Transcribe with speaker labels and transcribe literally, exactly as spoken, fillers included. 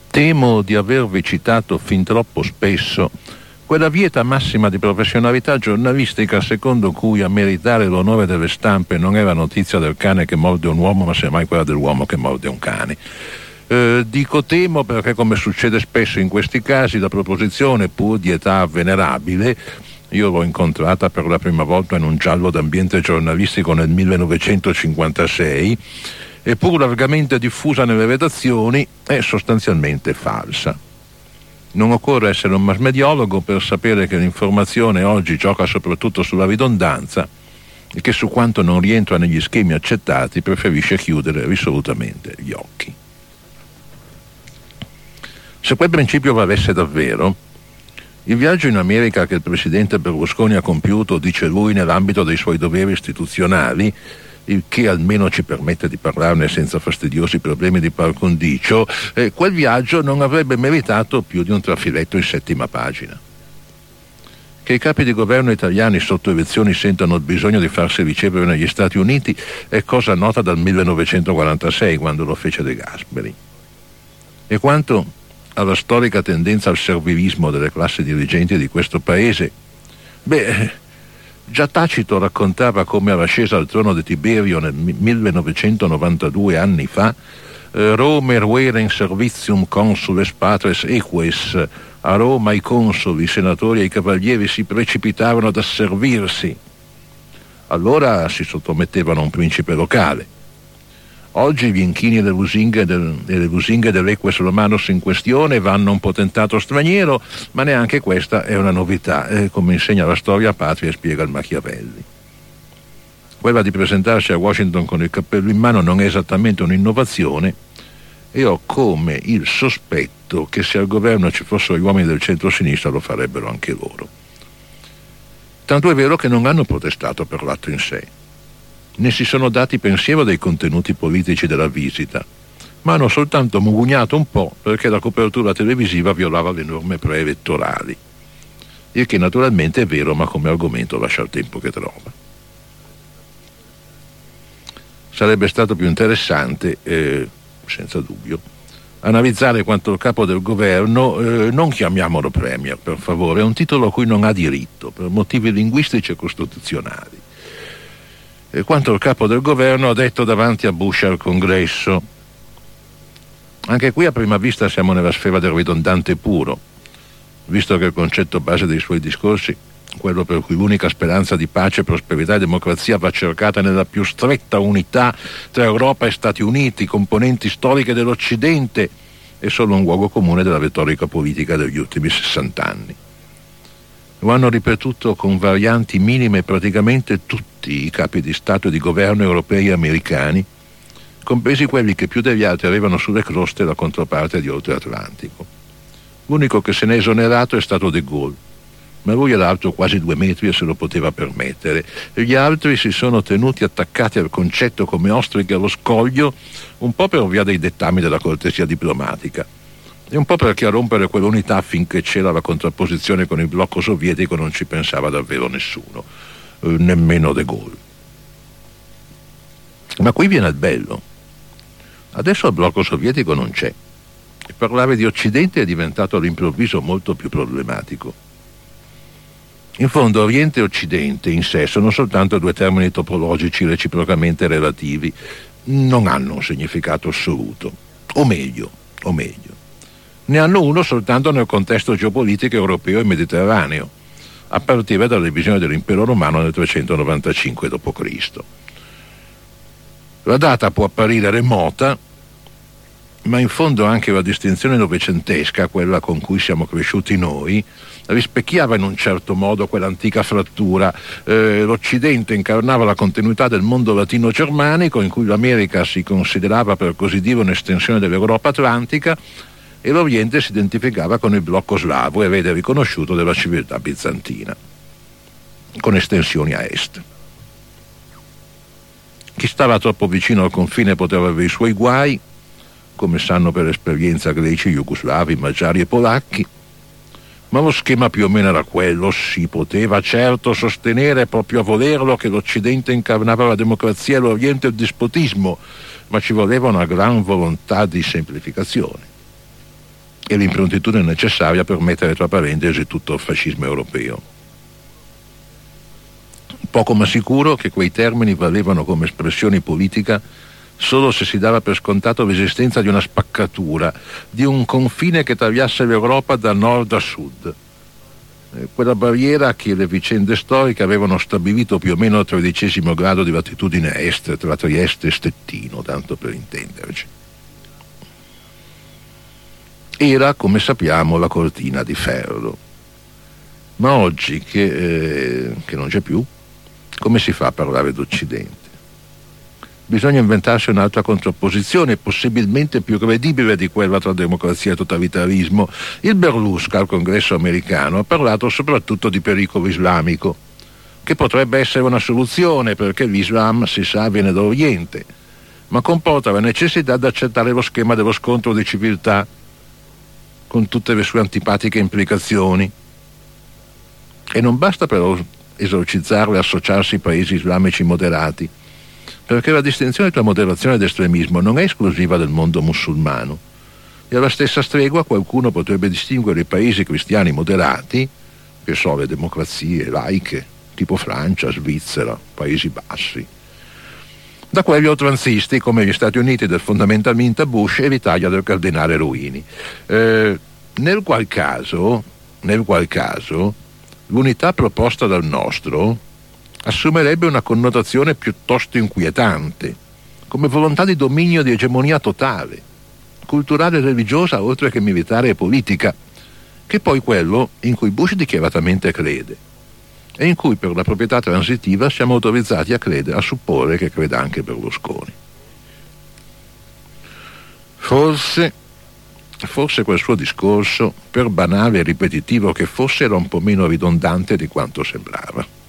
Speaker 1: Temo di avervi citato fin troppo spesso quella vieta massima di professionalità giornalistica secondo cui a meritare l'onore delle stampe non è la notizia del cane che morde un uomo, ma semmai quella dell'uomo che morde un cane. Eh, dico temo perché, come succede spesso in questi casi, la proposizione, pur di età venerabile, io l'ho incontrata per la prima volta in un giallo d'ambiente giornalistico nel millenovecentocinquantasei, e pur largamente diffusa nelle redazioni, è sostanzialmente falsa. Non occorre essere un massmediologo per sapere che l'informazione oggi gioca soprattutto sulla ridondanza e che su quanto non rientra negli schemi accettati preferisce chiudere risolutamente gli occhi. Se quel principio valesse davvero, il viaggio in America che il presidente Berlusconi ha compiuto, dice lui, nell'ambito dei suoi doveri istituzionali, il che almeno ci permette di parlarne senza fastidiosi problemi di par condicio, eh, quel viaggio non avrebbe meritato più di un trafiletto in settima pagina. Che i capi di governo italiani sotto elezioni sentano il bisogno di farsi ricevere negli Stati Uniti è cosa nota dal millenovecentoquarantasei, quando lo fece De Gasperi. E quanto alla storica tendenza al servilismo delle classi dirigenti di questo paese, beh, già Tacito raccontava come all'ascesa al trono di Tiberio nel millenovecentonovantadue anni fa, eh, Rome ruere in servitium consules patres eques, a Roma i consoli, i senatori e i cavalieri si precipitavano ad asservirsi. Allora si sottomettevano a un principe locale. Oggi gli inchini e le lusinghe, del, e le lusinghe dell'eques romanos in questione vanno a un potentato straniero, ma neanche questa è una novità, eh, come insegna la storia patria e spiega il Machiavelli. Quella di presentarsi a Washington con il cappello in mano non è esattamente un'innovazione, e ho come il sospetto che se al governo ci fossero gli uomini del centro-sinistra lo farebbero anche loro. Tanto è vero che non hanno protestato per l'atto in sé, né si sono dati pensiero dei contenuti politici della visita, ma hanno soltanto mugugnato un po' perché la copertura televisiva violava le norme preelettorali, il che naturalmente è vero, ma come argomento lascia il tempo che trova. Sarebbe stato più interessante, eh, senza dubbio, analizzare quanto il capo del governo, eh, non chiamiamolo premier per favore, è un titolo a cui non ha diritto per motivi linguistici e costituzionali, e quanto il capo del governo ha detto davanti a Bush al congresso. Anche qui a prima vista siamo nella sfera del ridondante puro, visto che il concetto base dei suoi discorsi, quello per cui l'unica speranza di pace, prosperità e democrazia va cercata nella più stretta unità tra Europa e Stati Uniti, componenti storiche dell'Occidente, è solo un luogo comune della retorica politica degli ultimi sessant'anni. Lo hanno ripetuto con varianti minime praticamente tutti i capi di Stato e di governo europei e americani, compresi quelli che più degli altri avevano sulle croste la controparte di oltre Atlantico. L'unico che se ne è esonerato è stato De Gaulle, ma lui era alto quasi due metri e se lo poteva permettere, e gli altri si sono tenuti attaccati al concetto come ostriche allo scoglio, un po' per via dei dettami della cortesia diplomatica e un po' perché a rompere quell'unità finché c'era la contrapposizione con il blocco sovietico non ci pensava davvero nessuno, eh, nemmeno De Gaulle. Ma qui viene il bello. Adesso il blocco sovietico non c'è e parlare di Occidente è diventato all'improvviso molto più problematico. In fondo Oriente e Occidente in sé sono soltanto due termini topologici reciprocamente relativi, non hanno un significato assoluto, o meglio, o meglio, ne hanno uno soltanto nel contesto geopolitico europeo e mediterraneo, a partire dalla divisione dell'impero romano nel trecentonovantacinque dopo Cristo. La data può apparire remota, ma in fondo anche la distinzione novecentesca, quella con cui siamo cresciuti noi, rispecchiava in un certo modo quell'antica frattura. Eh, L'Occidente incarnava la continuità del mondo latino-germanico, in cui l'America si considerava per così dire un'estensione dell'Europa atlantica, e l'Oriente si identificava con il blocco slavo, erede riconosciuto della civiltà bizantina, con estensioni a est. Chi stava troppo vicino al confine poteva avere i suoi guai, come sanno per esperienza greci, jugoslavi, magiari e polacchi, ma lo schema più o meno era quello. Si poteva certo sostenere, proprio a volerlo, che l'Occidente incarnava la democrazia e l'Oriente il dispotismo, ma ci voleva una gran volontà di semplificazione. e l'improntitudine necessaria per mettere tra parentesi tutto il fascismo europeo. Poco ma sicuro che quei termini valevano come espressione politica solo se si dava per scontato l'esistenza di una spaccatura, di un confine che tagliasse l'Europa da nord a sud. Eh, quella barriera che le vicende storiche avevano stabilito più o meno al tredicesimo grado di latitudine est, tra Trieste e Stettino, tanto per intenderci. Era, come sappiamo, la cortina di ferro. Ma oggi che, eh, che non c'è più, come si fa a parlare d'Occidente? Bisogna inventarsi un'altra contrapposizione, possibilmente più credibile di quella tra democrazia e totalitarismo. Il Berlusca al congresso americano ha parlato soprattutto di pericolo islamico, che potrebbe essere una soluzione perché l'Islam, si sa, viene dall'Oriente, ma comporta la necessità di accettare lo schema dello scontro di civiltà, con tutte le sue antipatiche implicazioni. E non basta però esorcizzarlo e associarsi ai paesi islamici moderati, perché la distinzione tra moderazione ed estremismo non è esclusiva del mondo musulmano, e alla stessa stregua qualcuno potrebbe distinguere i paesi cristiani moderati, che sono le democrazie laiche, tipo Francia, Svizzera, Paesi Bassi, da quelli oltranzisti come gli Stati Uniti del fondamentalista Bush e l'Italia del cardinale Ruini. Eh, nel qual caso, nel qual caso, l'unità proposta dal nostro assumerebbe una connotazione piuttosto inquietante, come volontà di dominio, di egemonia totale, culturale e religiosa, oltre che militare e politica, che è poi quello in cui Bush dichiaratamente crede e in cui per la proprietà transitiva siamo autorizzati a credere, a supporre che creda anche Berlusconi. Forse, forse quel suo discorso, per banale e ripetitivo che fosse, era un po' meno ridondante di quanto sembrava.